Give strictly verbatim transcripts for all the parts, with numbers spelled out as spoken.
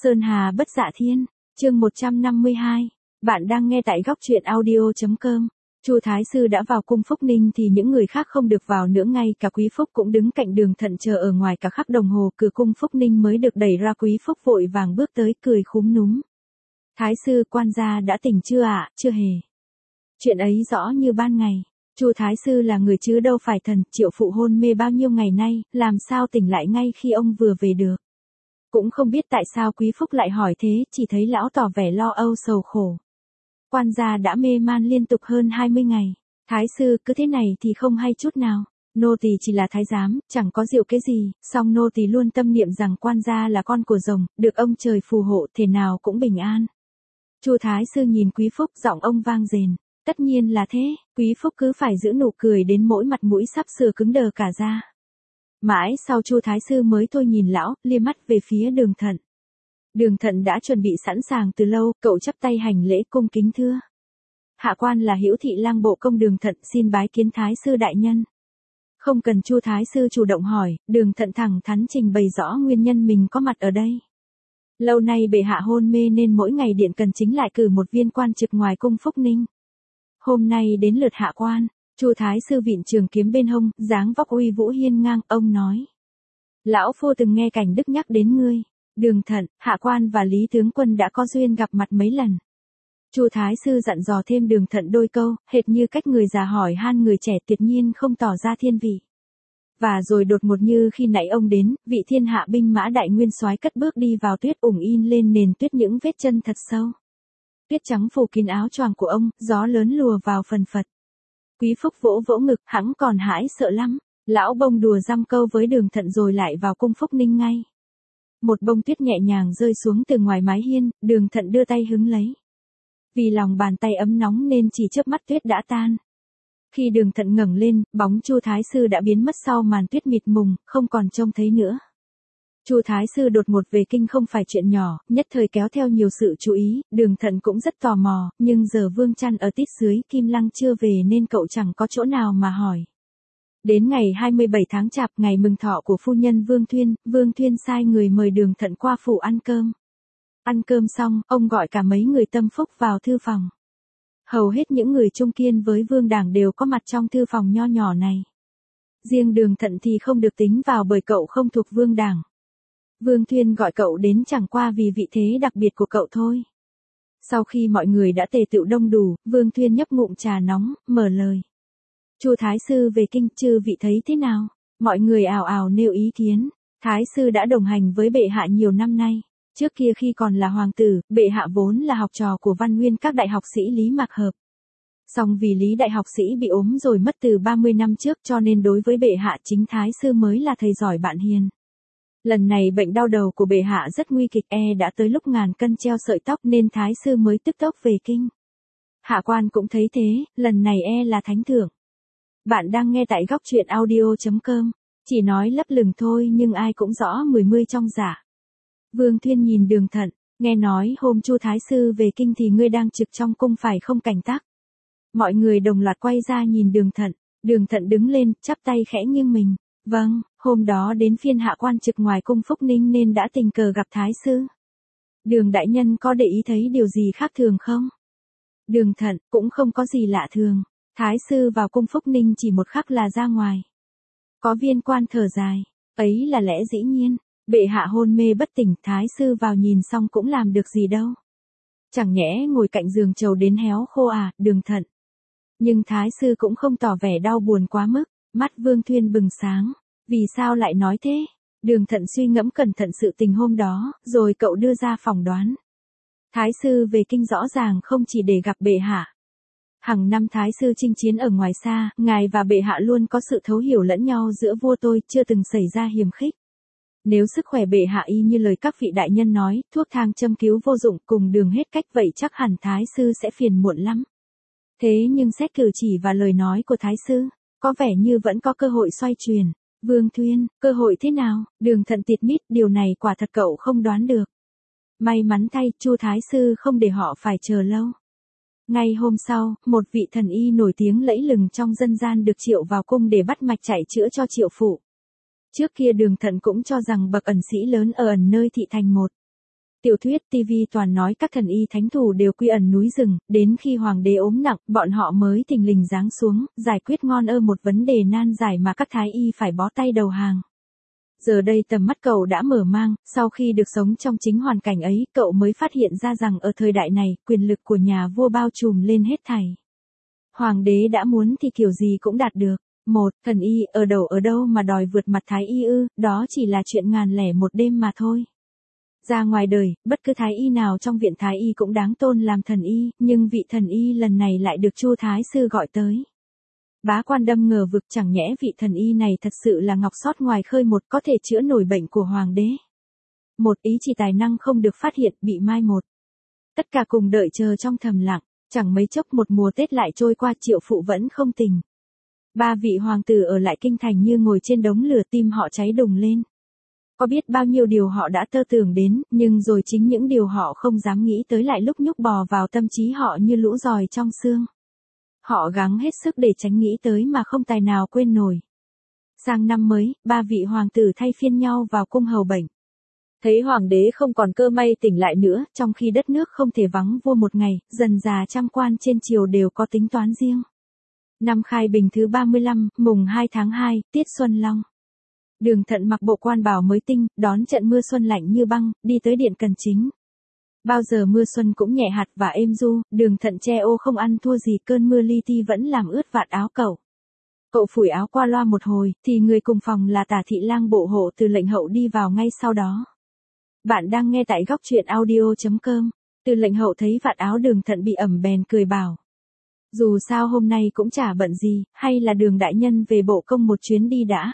Sơn Hà bất dạ thiên, chương một trăm năm mươi hai. Bạn đang nghe tại góc truyện audio chấm com. Chu Thái Sư đã vào cung Phúc Ninh thì những người khác không được vào nữa, ngay cả Quý Phúc cũng đứng cạnh Đường Thận chờ ở ngoài cả khắc đồng hồ, cửa cung Phúc Ninh mới được đẩy ra. Quý Phúc vội vàng bước tới, cười khúm núm. Thái Sư, quan gia đã tỉnh chưa ạ? Chưa hề. Chuyện ấy rõ như ban ngày. Chu Thái Sư là người chứ đâu phải thần, Triệu phụ hôn mê bao nhiêu ngày nay, làm sao tỉnh lại ngay khi ông vừa về được. Cũng không biết tại sao Quý Phúc lại hỏi thế, chỉ thấy lão tỏ vẻ lo âu sầu khổ. Quan gia đã mê man liên tục hơn hai mươi ngày. Thái Sư, cứ thế này thì không hay chút nào. Nô tỳ chỉ là thái giám, chẳng có diệu cái gì, song nô tỳ luôn tâm niệm rằng quan gia là con của rồng, được ông trời phù hộ, thể nào cũng bình an. Chu Thái Sư nhìn Quý Phúc, giọng ông vang dền. Tất nhiên là thế. Quý Phúc cứ phải giữ nụ cười đến mỗi mặt mũi sắp sửa cứng đờ cả ra. Mãi sau Chu Thái Sư mới thôi nhìn lão, lia mắt về phía Đường Thận. Đường Thận đã chuẩn bị sẵn sàng từ lâu, cậu chắp tay hành lễ cung kính thưa. Hạ quan là Hữu Thị Lang Bộ Công Đường Thận, xin bái kiến Thái Sư đại nhân. Không cần Chu Thái Sư chủ động hỏi, Đường Thận thẳng thắn trình bày rõ nguyên nhân mình có mặt ở đây. Lâu nay bệ hạ hôn mê nên mỗi ngày điện cần chính lại cử một viên quan trực ngoài cung Phúc Ninh. Hôm nay đến lượt hạ quan. Chu Thái Sư vịn trường kiếm bên hông, dáng vóc uy vũ hiên ngang, ông nói. Lão phu từng nghe Cảnh Đức nhắc đến ngươi. Đường Thận, hạ quan và Lý tướng quân đã có duyên gặp mặt mấy lần. Chu Thái Sư dặn dò thêm Đường Thận đôi câu, hệt như cách người già hỏi han người trẻ, tuyệt nhiên không tỏ ra thiên vị. Và rồi đột ngột như khi nãy ông đến, vị thiên hạ binh mã đại nguyên soái cất bước đi vào, tuyết ủng in lên nền tuyết những vết chân thật sâu. Tuyết trắng phủ kín áo choàng của ông, gió lớn lùa vào phần phật. Quý Phúc vỗ vỗ ngực, hắn còn hãi sợ lắm. Lão bông đùa dăm câu với Đường Thận rồi lại vào cung Phúc Ninh ngay. Một bông tuyết nhẹ nhàng rơi xuống từ ngoài mái hiên, Đường Thận đưa tay hứng lấy. Vì lòng bàn tay ấm nóng nên chỉ chớp mắt tuyết đã tan. Khi Đường Thận ngẩng lên, bóng Chu Thái Sư đã biến mất sau màn tuyết mịt mùng, không còn trông thấy nữa. Chu Thái Sư đột ngột về kinh không phải chuyện nhỏ, nhất thời kéo theo nhiều sự chú ý, Đường Thận cũng rất tò mò, nhưng giờ Vương Trăn ở tít dưới Kim Lăng chưa về nên cậu chẳng có chỗ nào mà hỏi. Đến ngày hai mươi bảy tháng Chạp, ngày mừng thọ của phu nhân Vương Thuyên, Vương Thuyên sai người mời Đường Thận qua phủ ăn cơm. Ăn cơm xong, ông gọi cả mấy người tâm phúc vào thư phòng. Hầu hết những người trung kiên với Vương Đảng đều có mặt trong thư phòng nho nhỏ này. Riêng Đường Thận thì không được tính vào bởi cậu không thuộc Vương Đảng. Vương Thuyên gọi cậu đến chẳng qua vì vị thế đặc biệt của cậu thôi. Sau khi mọi người đã tề tựu đông đủ, Vương Thuyên nhấp ngụm trà nóng, mở lời. Chu Thái Sư về kinh, chư vị thấy thế nào? Mọi người ào ào nêu ý kiến. Thái Sư đã đồng hành với bệ hạ nhiều năm nay. Trước kia khi còn là hoàng tử, bệ hạ vốn là học trò của văn nguyên các đại học sĩ Lý Mạc Hợp. Song vì Lý đại học sĩ bị ốm rồi mất từ ba mươi năm trước, cho nên đối với bệ hạ chính Thái Sư mới là thầy giỏi bạn hiền. Lần này bệnh đau đầu của bệ hạ rất nguy kịch, e đã tới lúc ngàn cân treo sợi tóc nên Thái Sư mới tức tốc về kinh. Hạ quan cũng thấy thế, lần này e là thánh thưởng. Bạn đang nghe tại góc truyện audio chấm com. Chỉ nói lấp lửng thôi nhưng ai cũng rõ mười mươi trong giả. Vương Thuyên nhìn Đường Thận, nghe nói hôm Chu Thái Sư về kinh thì ngươi đang trực trong cung phải không Cảnh Tắc? Mọi người đồng loạt quay ra nhìn Đường Thận. Đường Thận đứng lên, chắp tay khẽ nghiêng mình. Vâng, hôm đó đến phiên hạ quan trực ngoài cung Phúc Ninh nên đã tình cờ gặp Thái Sư. Đường đại nhân có để ý thấy điều gì khác thường không? Đường Thận, cũng không có gì lạ thường. Thái Sư vào cung Phúc Ninh chỉ một khắc là ra ngoài. Có viên quan thở dài, ấy là lẽ dĩ nhiên. Bệ hạ hôn mê bất tỉnh, Thái Sư vào nhìn xong cũng làm được gì đâu. Chẳng nhẽ ngồi cạnh giường trầu đến héo khô à, Đường Thận. Nhưng Thái Sư cũng không tỏ vẻ đau buồn quá mức. Mắt Vương Thuyên bừng sáng. Vì sao lại nói thế? Đường Thận suy ngẫm cẩn thận sự tình hôm đó, rồi cậu đưa ra phỏng đoán. Thái Sư về kinh rõ ràng không chỉ để gặp bệ hạ. Hằng năm Thái Sư chinh chiến ở ngoài xa, ngài và bệ hạ luôn có sự thấu hiểu lẫn nhau giữa vua tôi, chưa từng xảy ra hiềm khích. Nếu sức khỏe bệ hạ y như lời các vị đại nhân nói, thuốc thang châm cứu vô dụng, cùng đường hết cách, vậy chắc hẳn Thái Sư sẽ phiền muộn lắm. Thế nhưng xét cử chỉ và lời nói của Thái Sư, có vẻ như vẫn có cơ hội xoay chuyển. Vương Thuyên, cơ hội thế nào? Đường Thận tịt mít, điều này quả thật cậu không đoán được. May mắn thay, Chu Thái Sư không để họ phải chờ lâu. Ngay hôm sau, một vị thần y nổi tiếng lẫy lừng trong dân gian được triệu vào cung để bắt mạch chạy chữa cho Triệu phụ. Trước kia Đường Thận cũng cho rằng bậc ẩn sĩ lớn ở ẩn nơi thị thành một Tiểu thuyết, ti vi toàn nói các thần y thánh thủ đều quy ẩn núi rừng, đến khi hoàng đế ốm nặng, bọn họ mới thình lình giáng xuống, giải quyết ngon ơ một vấn đề nan giải mà các thái y phải bó tay đầu hàng. Giờ đây tầm mắt cậu đã mở mang, sau khi được sống trong chính hoàn cảnh ấy, cậu mới phát hiện ra rằng ở thời đại này, quyền lực của nhà vua bao trùm lên hết thảy. Hoàng đế đã muốn thì kiểu gì cũng đạt được. Một, thần y, ở đầu ở đâu mà đòi vượt mặt thái y ư, đó chỉ là chuyện ngàn lẻ một đêm mà thôi. Ra ngoài đời, bất cứ thái y nào trong viện thái y cũng đáng tôn làm thần y, nhưng vị thần y lần này lại được Chu Thái Sư gọi tới. Bá quan đâm ngờ vực, chẳng nhẽ vị thần y này thật sự là ngọc sót ngoài khơi một, có thể chữa nổi bệnh của hoàng đế. Một, ý chỉ tài năng không được phát hiện, bị mai một. Tất cả cùng đợi chờ trong thầm lặng, chẳng mấy chốc một mùa Tết lại trôi qua, Triệu Phụ vẫn không tỉnh. Ba vị hoàng tử ở lại kinh thành như ngồi trên đống lửa, tim họ cháy đùng lên. Có biết bao nhiêu điều họ đã tơ tưởng đến, nhưng rồi chính những điều họ không dám nghĩ tới lại lúc nhúc bò vào tâm trí họ như lũ giòi trong xương. Họ gắng hết sức để tránh nghĩ tới mà không tài nào quên nổi. Sang năm mới, ba vị hoàng tử thay phiên nhau vào cung hầu bệnh. Thấy hoàng đế không còn cơ may tỉnh lại nữa, trong khi đất nước không thể vắng vua một ngày, dần dà trăm quan trên triều đều có tính toán riêng. Năm Khai Bình thứ ba mươi lăm, mùng hai tháng hai, tiết Xuân Long. Đường Thận mặc bộ quan bào mới tinh, đón trận mưa xuân lạnh như băng, đi tới điện Cần Chính. Bao giờ mưa xuân cũng nhẹ hạt và êm du, Đường Thận che ô không ăn thua gì, cơn mưa li ti vẫn làm ướt vạt áo cậu. Cậu phủi áo qua loa một hồi, thì người cùng phòng là Tả Thị Lang bộ hộ Từ Lệnh Hậu đi vào ngay sau đó. Bạn đang nghe tại góc truyện audio chấm com. Từ Lệnh Hậu thấy vạt áo Đường Thận bị ẩm bèn cười bảo. Dù sao hôm nay cũng chả bận gì, hay là Đường đại nhân về bộ công một chuyến đi đã.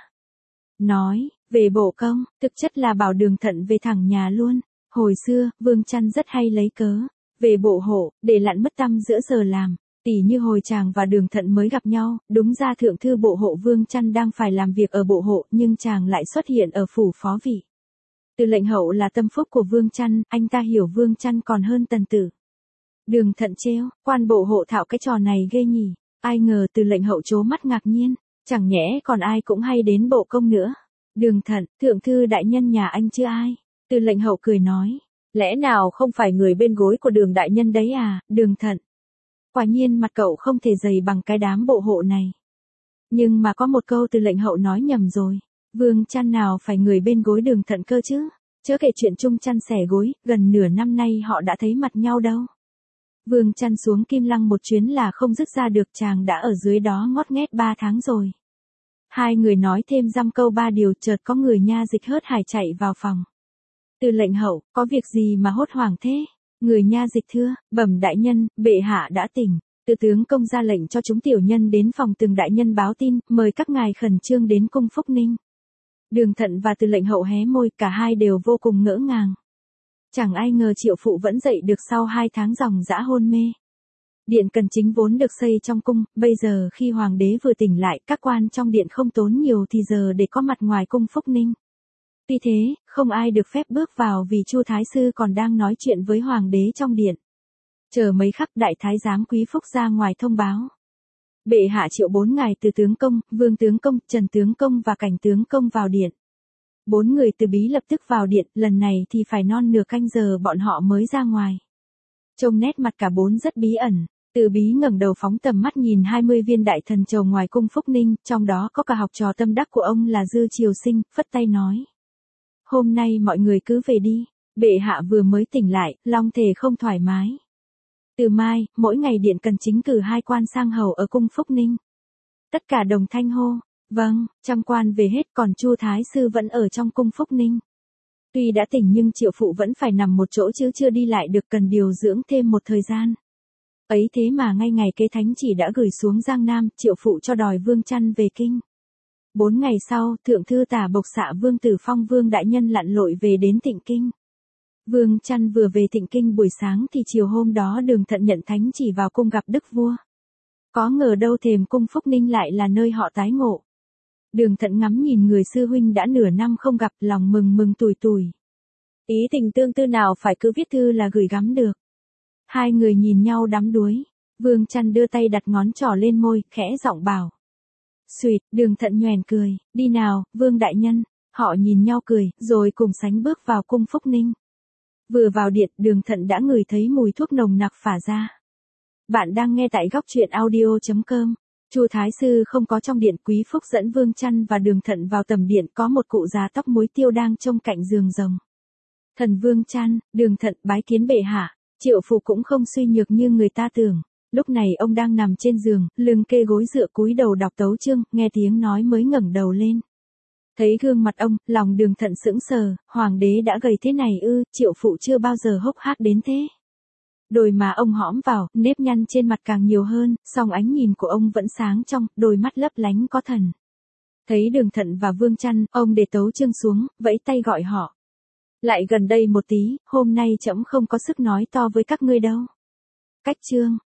Nói, về bộ công, thực chất là bảo Đường Thận về thẳng nhà luôn. Hồi xưa, Vương Chăn rất hay lấy cớ, về bộ hộ, để lặn mất tăm giữa giờ làm. Tỉ như hồi chàng và Đường Thận mới gặp nhau, đúng ra thượng thư bộ hộ Vương Chăn đang phải làm việc ở bộ hộ, nhưng chàng lại xuất hiện ở phủ phó vị. Từ Lệnh Hậu là tâm phúc của Vương Chăn, anh ta hiểu Vương Chăn còn hơn Tần Tử. Đường Thận trêu, quan bộ hộ thạo cái trò này ghê nhỉ, ai ngờ Từ Lệnh Hậu trố mắt ngạc nhiên, chẳng nhẽ còn ai cũng hay đến bộ công nữa. Đường Thận, thượng thư đại nhân nhà anh chưa ai? Từ Lệnh Hậu cười nói, lẽ nào không phải người bên gối của Đường đại nhân đấy à, Đường Thận. Quả nhiên mặt cậu không thể dày bằng cái đám bộ hộ này. Nhưng mà có một câu Từ Lệnh Hậu nói nhầm rồi, Vương Chăn nào phải người bên gối Đường Thận cơ chứ, chớ kể chuyện chung chăn sẻ gối, gần nửa năm nay họ đã thấy mặt nhau đâu. Vương Chăn xuống Kim Lăng một chuyến là không dứt ra được, chàng đã ở dưới đó ngót nghét ba tháng rồi. Hai người nói thêm dăm câu ba điều, chợt có người nha dịch hớt hải chạy vào phòng. Từ Lệnh Hậu, có việc gì mà hốt hoảng thế? Người nha dịch thưa, bẩm đại nhân, bệ hạ đã tỉnh. Từ tướng công ra lệnh cho chúng tiểu nhân đến phòng từng đại nhân báo tin, mời các ngài khẩn trương đến cung Phúc Ninh. Đường Thận và Từ Lệnh Hậu hé môi, cả hai đều vô cùng ngỡ ngàng. Chẳng ai ngờ Triệu Phụ vẫn dậy được sau hai tháng ròng rã hôn mê. Điện Cần Chính vốn được xây trong cung, bây giờ khi hoàng đế vừa tỉnh lại, các quan trong điện không tốn nhiều thì giờ để có mặt ngoài cung Phúc Ninh. Tuy thế, không ai được phép bước vào vì Chu Thái Sư còn đang nói chuyện với hoàng đế trong điện. Chờ mấy khắc, đại thái giám Quý Phúc ra ngoài thông báo. Bệ hạ triệu bốn ngài Từ tướng công, Vương tướng công, Trần tướng công và Cảnh tướng công vào điện. Bốn người Từ bí lập tức vào điện, lần này thì phải non nửa canh giờ bọn họ mới ra ngoài. Trông nét mặt cả bốn rất bí ẩn. Từ bí ngẩng đầu phóng tầm mắt nhìn hai mươi viên đại thần chầu ngoài cung Phúc Ninh, trong đó có cả học trò tâm đắc của ông là Dư Triều Sinh, phất tay nói. Hôm nay mọi người cứ về đi, bệ hạ vừa mới tỉnh lại, long thể không thoải mái. Từ mai, mỗi ngày điện Cần Chính cử hai quan sang hầu ở cung Phúc Ninh. Tất cả đồng thanh hô, vâng, trăm quan về hết, còn Chu Thái Sư vẫn ở trong cung Phúc Ninh. Tuy đã tỉnh nhưng Triệu Phụ vẫn phải nằm một chỗ chứ chưa đi lại được, cần điều dưỡng thêm một thời gian. Ấy thế mà ngay ngày kế thánh chỉ đã gửi xuống Giang Nam, Triệu Phụ cho đòi Vương Chăn về kinh. Bốn ngày sau, thượng thư Tả Bộc Xạ Vương Tử Phong Vương đại nhân lặn lội về đến Tịnh Kinh. Vương Chăn vừa về Tịnh Kinh buổi sáng thì chiều hôm đó Đường Thận nhận thánh chỉ vào cung gặp đức vua. Có ngờ đâu thềm cung Phúc Ninh lại là nơi họ tái ngộ. Đường Thận ngắm nhìn người sư huynh đã nửa năm không gặp, lòng mừng mừng tủi tủi. Ý tình tương tư nào phải cứ viết thư là gửi gắm được. Hai người nhìn nhau đắm đuối. Vương Chăn đưa tay đặt ngón trỏ lên môi, khẽ giọng bảo. Xuyệt, Đường Thận nhoẻn cười, đi nào, Vương đại nhân. Họ nhìn nhau cười, rồi cùng sánh bước vào cung Phúc Ninh. Vừa vào điện, Đường Thận đã ngửi thấy mùi thuốc nồng nặc phả ra. Bạn đang nghe tại góc truyện audio chấm com. Chu Thái Sư không có trong điện, Quý Phúc dẫn Vương Chăn và Đường Thận vào tầm điện, có một cụ già tóc muối tiêu đang trông cạnh giường rồng. Thần Vương Chăn, Đường Thận bái kiến bệ hạ. Triệu Phụ cũng không suy nhược như người ta tưởng. Lúc này ông đang nằm trên giường, lưng kê gối dựa cúi đầu đọc tấu chương, nghe tiếng nói mới ngẩng đầu lên. Thấy gương mặt ông, lòng Đường Thận sững sờ, hoàng đế đã gầy thế này ư? Triệu Phụ chưa bao giờ hốc hác đến thế. Đôi má ông hõm vào, nếp nhăn trên mặt càng nhiều hơn, song ánh nhìn của ông vẫn sáng trong, đôi mắt lấp lánh có thần. Thấy Đường Thận và Vương Chăn, ông để tấu chương xuống, vẫy tay gọi họ. Lại gần đây một tí, hôm nay trẫm không có sức nói to với các ngươi đâu. Cách chương.